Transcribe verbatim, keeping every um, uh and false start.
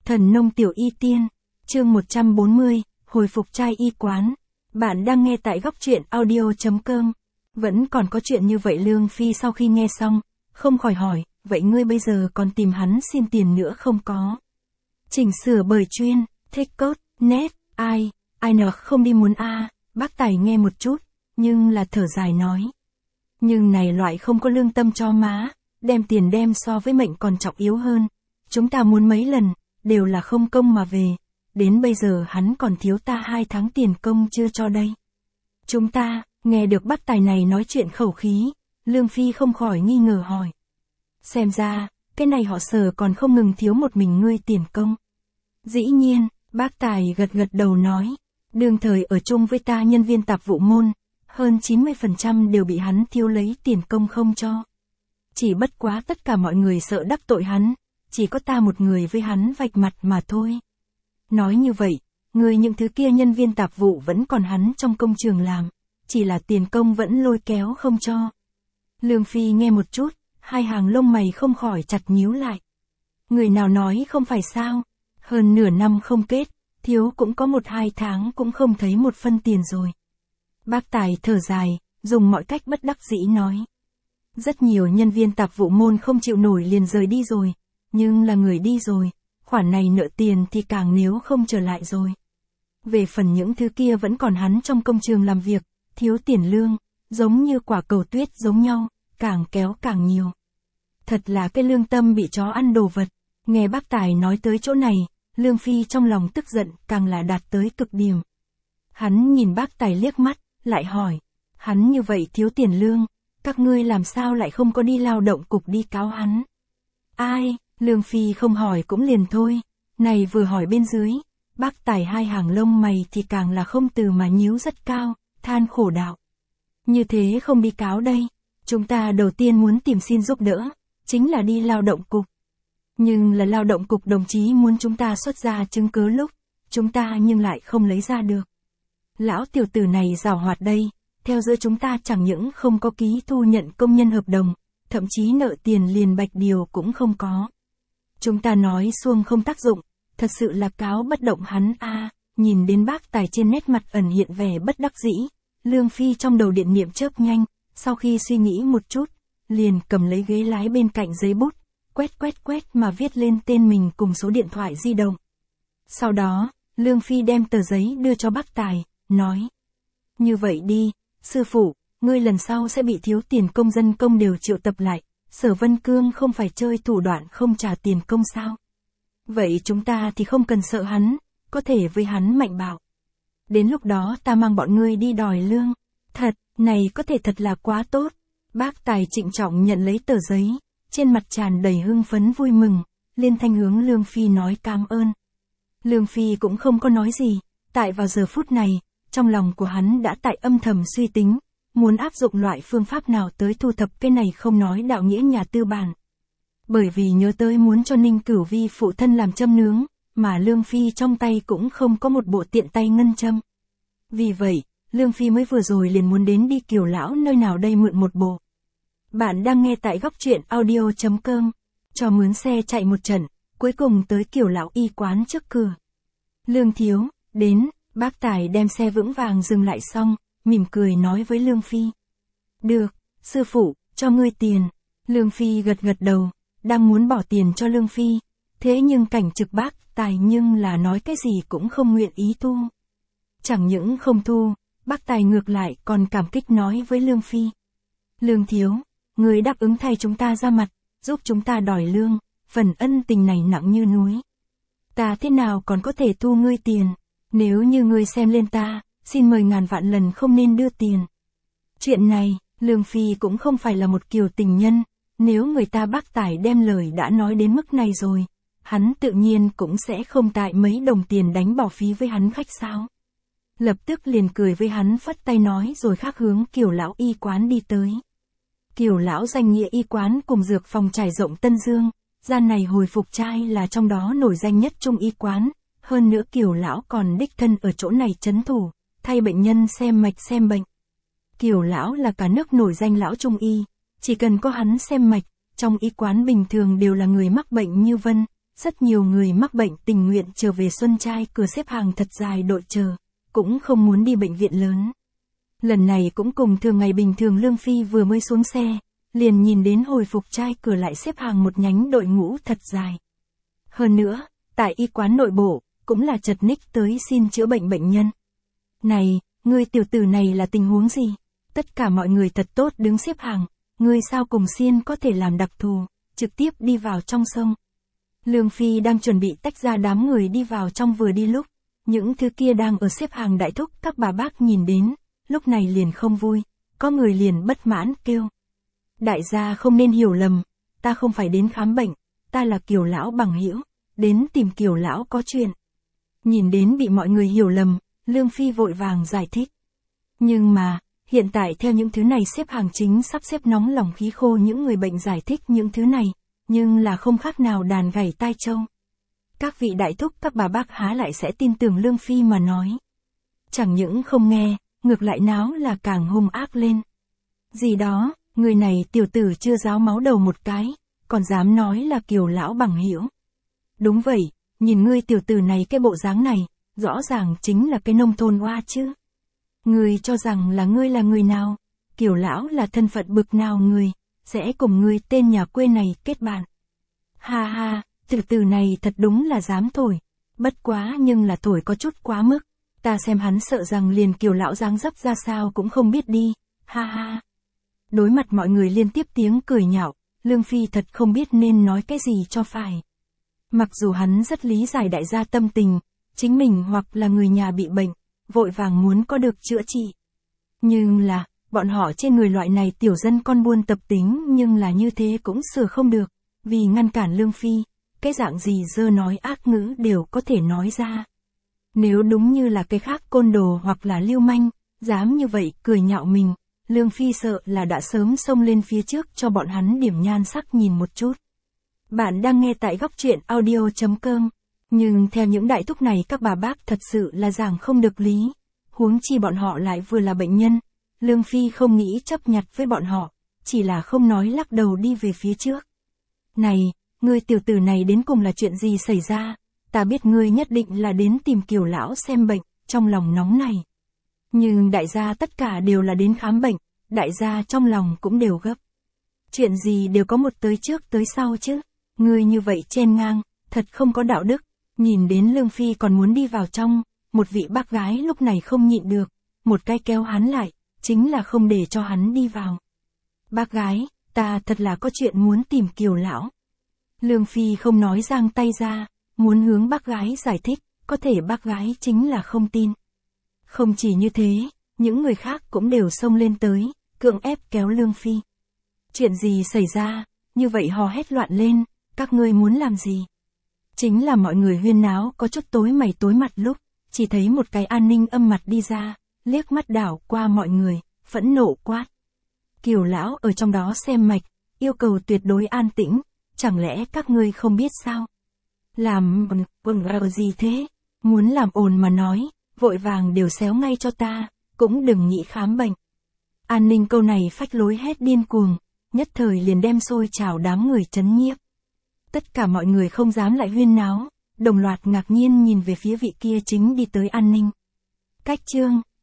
Thần nông tiểu y tiên, chương một trăm bốn mươi, hồi phục trai y quán. Bạn đang nghe tại góc truyện audio chấm com. Vẫn còn có chuyện như vậy. Lương Phi sau khi nghe xong, không khỏi hỏi, vậy ngươi bây giờ còn tìm hắn xin tiền nữa không có? Chỉnh sửa bởi chuyên, thích cốt, net, ai, ai nọ không đi muốn a à. Bác Tài nghe một chút, nhưng là thở dài nói. Nhưng này loại không có lương tâm cho má, đem tiền đem so với mệnh còn trọng yếu hơn. Chúng ta muốn mấy lần, đều là không công mà về. Đến bây giờ hắn còn thiếu ta hai tháng tiền công chưa cho đây. Chúng ta, nghe được bác Tài này nói chuyện khẩu khí, Lương Phi không khỏi nghi ngờ hỏi. Xem ra, cái này họ Sở còn không ngừng thiếu một mình ngươi tiền công. Dĩ nhiên, bác Tài gật gật đầu nói, đương thời ở chung với ta nhân viên tạp vụ môn, hơn chín mươi phần trăm đều bị hắn thiếu lấy tiền công không cho. Chỉ bất quá tất cả mọi người sợ đắc tội hắn, chỉ có ta một người với hắn vạch mặt mà thôi. Nói như vậy, người những thứ kia nhân viên tạp vụ vẫn còn hắn trong công trường làm, chỉ là tiền công vẫn lôi kéo không cho. Lương Phi nghe một chút, hai hàng lông mày không khỏi chặt nhíu lại. Người nào nói không phải sao, hơn nửa năm không kết, thiếu cũng có một hai tháng cũng không thấy một phân tiền rồi. Bác Tài thở dài, dùng mọi cách bất đắc dĩ nói. Rất nhiều nhân viên tạp vụ môn không chịu nổi liền rời đi rồi, nhưng là người đi rồi, khoản này nợ tiền thì càng nếu không trở lại rồi. Về phần những thứ kia vẫn còn hắn trong công trường làm việc, thiếu tiền lương, giống như quả cầu tuyết giống nhau, càng kéo càng nhiều. Thật là cái lương tâm bị chó ăn đồ vật. Nghe bác Tài nói tới chỗ này, Lương Phi trong lòng tức giận càng là đạt tới cực điểm. Hắn nhìn bác Tài liếc mắt, lại hỏi, hắn như vậy thiếu tiền lương, các ngươi làm sao lại không có đi lao động cục đi cáo hắn? Ai, Lương Phi không hỏi cũng liền thôi, này vừa hỏi bên dưới, bác Tài hai hàng lông mày thì càng là không từ mà nhíu rất cao, than khổ đạo. Như thế không đi cáo đây, chúng ta đầu tiên muốn tìm xin giúp đỡ, chính là đi lao động cục. Nhưng là lao động cục đồng chí muốn chúng ta xuất ra chứng cứ lúc, chúng ta nhưng lại không lấy ra được. Lão tiểu tử này giàu hoạt đây, theo giữa chúng ta chẳng những không có ký thu nhận công nhân hợp đồng, thậm chí nợ tiền liền bạch điều cũng không có. Chúng ta nói xuông không tác dụng, thật sự là cáo bất động hắn a. À, nhìn đến bác Tài trên nét mặt ẩn hiện vẻ bất đắc dĩ, Lương Phi trong đầu điện niệm chớp nhanh, sau khi suy nghĩ một chút, liền cầm lấy ghế lái bên cạnh giấy bút, quét quét quét mà viết lên tên mình cùng số điện thoại di động. Sau đó, Lương Phi đem tờ giấy đưa cho bác Tài, nói. Như vậy đi, sư phụ, ngươi lần sau sẽ bị thiếu tiền công dân công đều triệu tập lại, Sở Vân Cương không phải chơi thủ đoạn không trả tiền công sao? Vậy chúng ta thì không cần sợ hắn, có thể với hắn mạnh bạo. Đến lúc đó ta mang bọn ngươi đi đòi lương. Thật, này có thể thật là quá tốt. Bác Tài trịnh trọng nhận lấy tờ giấy, trên mặt tràn đầy hưng phấn vui mừng, liên thanh hướng Lương Phi nói cảm ơn. Lương Phi cũng không có nói gì, tại vào giờ phút này, trong lòng của hắn đã tại âm thầm suy tính, muốn áp dụng loại phương pháp nào tới thu thập cái này không nói đạo nghĩa nhà tư bản. Bởi vì nhớ tới muốn cho Ninh Cửu Vi phụ thân làm châm nướng, mà Lương Phi trong tay cũng không có một bộ tiện tay ngân châm. Vì vậy, Lương Phi mới vừa rồi liền muốn đến đi Kiều lão nơi nào đây mượn một bộ. Bạn đang nghe tại góc truyện audio chấm com, cho mướn xe chạy một trận, cuối cùng tới Kiều lão y quán trước cửa. Lương thiếu, đến, bác Tài đem xe vững vàng dừng lại xong, mỉm cười nói với Lương Phi. Được, sư phụ, cho ngươi tiền. Lương Phi gật gật đầu, đang muốn bỏ tiền cho Lương Phi, thế nhưng cảnh trực bác Tài nhưng là nói cái gì cũng không nguyện ý thu. Chẳng những không thu, bác Tài ngược lại còn cảm kích nói với Lương Phi. Lương thiếu, người đáp ứng thay chúng ta ra mặt, giúp chúng ta đòi lương, phần ân tình này nặng như núi. Ta thế nào còn có thể thu ngươi tiền, nếu như ngươi xem lên ta, xin mời ngàn vạn lần không nên đưa tiền. Chuyện này, Lương Phi cũng không phải là một kiểu tình nhân, nếu người ta bác Tài đem lời đã nói đến mức này rồi, hắn tự nhiên cũng sẽ không tại mấy đồng tiền đánh bỏ phí với hắn khách sao. Lập tức liền cười với hắn phất tay nói rồi khác hướng Kiều lão y quán đi tới. Kiều lão danh nghĩa y quán cùng dược phòng trải rộng Tân Dương, gian này hồi phục trai là trong đó nổi danh nhất trung y quán, hơn nữa Kiều lão còn đích thân ở chỗ này trấn thủ, thay bệnh nhân xem mạch xem bệnh. Kiều lão là cả nước nổi danh lão trung y, chỉ cần có hắn xem mạch, trong y quán bình thường đều là người mắc bệnh như vân, Rất nhiều người mắc bệnh tình nguyện trở về Xuân Trai cửa xếp hàng thật dài đội chờ, cũng không muốn đi bệnh viện lớn. Lần này cũng cùng thường ngày bình thường, Lương Phi vừa mới xuống xe, liền nhìn đến hồi phục trai cửa lại xếp hàng một nhánh đội ngũ thật dài. Hơn nữa, tại y quán nội bộ, cũng là chật ních tới xin chữa bệnh bệnh nhân. Này, ngươi tiểu tử này là tình huống gì? Tất cả mọi người thật tốt đứng xếp hàng, ngươi sao cùng xiên có thể làm đặc thù, trực tiếp đi vào trong sông. Lương Phi đang chuẩn bị tách ra đám người đi vào trong, vừa đi lúc, những thứ kia đang ở xếp hàng đại thúc các bà bác nhìn đến, lúc này liền không vui, có người liền bất mãn kêu. Đại gia không nên hiểu lầm, ta không phải đến khám bệnh, ta là Kiều lão bằng hữu, đến tìm Kiều lão có chuyện. Nhìn đến bị mọi người hiểu lầm, Lương Phi vội vàng giải thích. Nhưng mà, hiện tại theo những thứ này xếp hàng chính sắp xếp nóng lòng khí khô những người bệnh giải thích những thứ này, nhưng là không khác nào đàn gảy tai trâu. Các vị đại thúc các bà bác há lại sẽ tin tưởng Lương Phi mà nói. Chẳng những không nghe, ngược lại náo là càng hung ác lên. Gì đó, người này tiểu tử chưa ráo máu đầu một cái, còn dám nói là Kiều lão bằng hữu. Đúng vậy, nhìn ngươi tiểu tử này cái bộ dáng này, rõ ràng chính là cái nông thôn oa chứ. Ngươi cho rằng là ngươi là người nào, Kiều lão là thân phận bực nào người, sẽ cùng ngươi tên nhà quê này kết bạn. Ha ha, tiểu tử này thật đúng là dám thổi, bất quá nhưng là thổi có chút quá mức, ta xem hắn sợ rằng liền Kiều lão dáng dấp ra sao cũng không biết đi, ha ha. Đối mặt mọi người liên tiếp tiếng cười nhạo, Lương Phi thật không biết nên nói cái gì cho phải. Mặc dù hắn rất lý giải đại gia tâm tình, chính mình hoặc là người nhà bị bệnh, vội vàng muốn có được chữa trị. Nhưng là, bọn họ trên người loại này tiểu dân con buôn tập tính nhưng là như thế cũng sửa không được, vì ngăn cản Lương Phi, cái dạng gì dơ nói ác ngữ đều có thể nói ra. Nếu đúng như là cái khác côn đồ hoặc là lưu manh, dám như vậy cười nhạo mình, Lương Phi sợ là đã sớm xông lên phía trước cho bọn hắn điểm nhan sắc nhìn một chút. Bạn đang nghe tại góc truyện audio chấm com, nhưng theo những đại thúc này các bà bác thật sự là giảng không được lý, huống chi bọn họ lại vừa là bệnh nhân. Lương Phi không nghĩ chấp nhặt với bọn họ, chỉ là không nói lắc đầu đi về phía trước. Này, ngươi tiểu tử này đến cùng là chuyện gì xảy ra? Ta biết ngươi nhất định là đến tìm Kiều lão xem bệnh, trong lòng nóng này. Nhưng đại gia tất cả đều là đến khám bệnh, đại gia trong lòng cũng đều gấp. Chuyện gì đều có một tới trước tới sau chứ, ngươi như vậy chen ngang, thật không có đạo đức. Nhìn đến Lương Phi còn muốn đi vào trong, một vị bác gái lúc này không nhịn được, một cái kéo hắn lại, chính là không để cho hắn đi vào. Bác gái, ta thật là có chuyện muốn tìm Kiều lão. Lương Phi không nói giang tay ra, muốn hướng bác gái giải thích, có thể bác gái chính là không tin. Không chỉ như thế, những người khác cũng đều xông lên tới, cưỡng ép kéo Lương Phi. Chuyện gì xảy ra, như vậy hò hét loạn lên, các ngươi muốn làm gì? Chính là mọi người huyên náo có chút tối mày tối mặt lúc, chỉ thấy một cái an ninh âm mặt đi ra, liếc mắt đảo qua mọi người, phẫn nộ quát. Kiều lão ở trong đó xem mạch, yêu cầu tuyệt đối an tĩnh, chẳng lẽ các ngươi không biết sao? Làm quần gì thế? Muốn làm ồn mà nói, vội vàng đều xéo ngay cho ta, cũng đừng nghĩ khám bệnh. An ninh câu này phách lối hét điên cuồng, nhất thời liền đem xôi trào đám người chấn nhiếp. Tất cả mọi người không dám lại huyên náo, đồng loạt ngạc nhiên nhìn về phía vị kia chính đi tới an ninh. Cách chương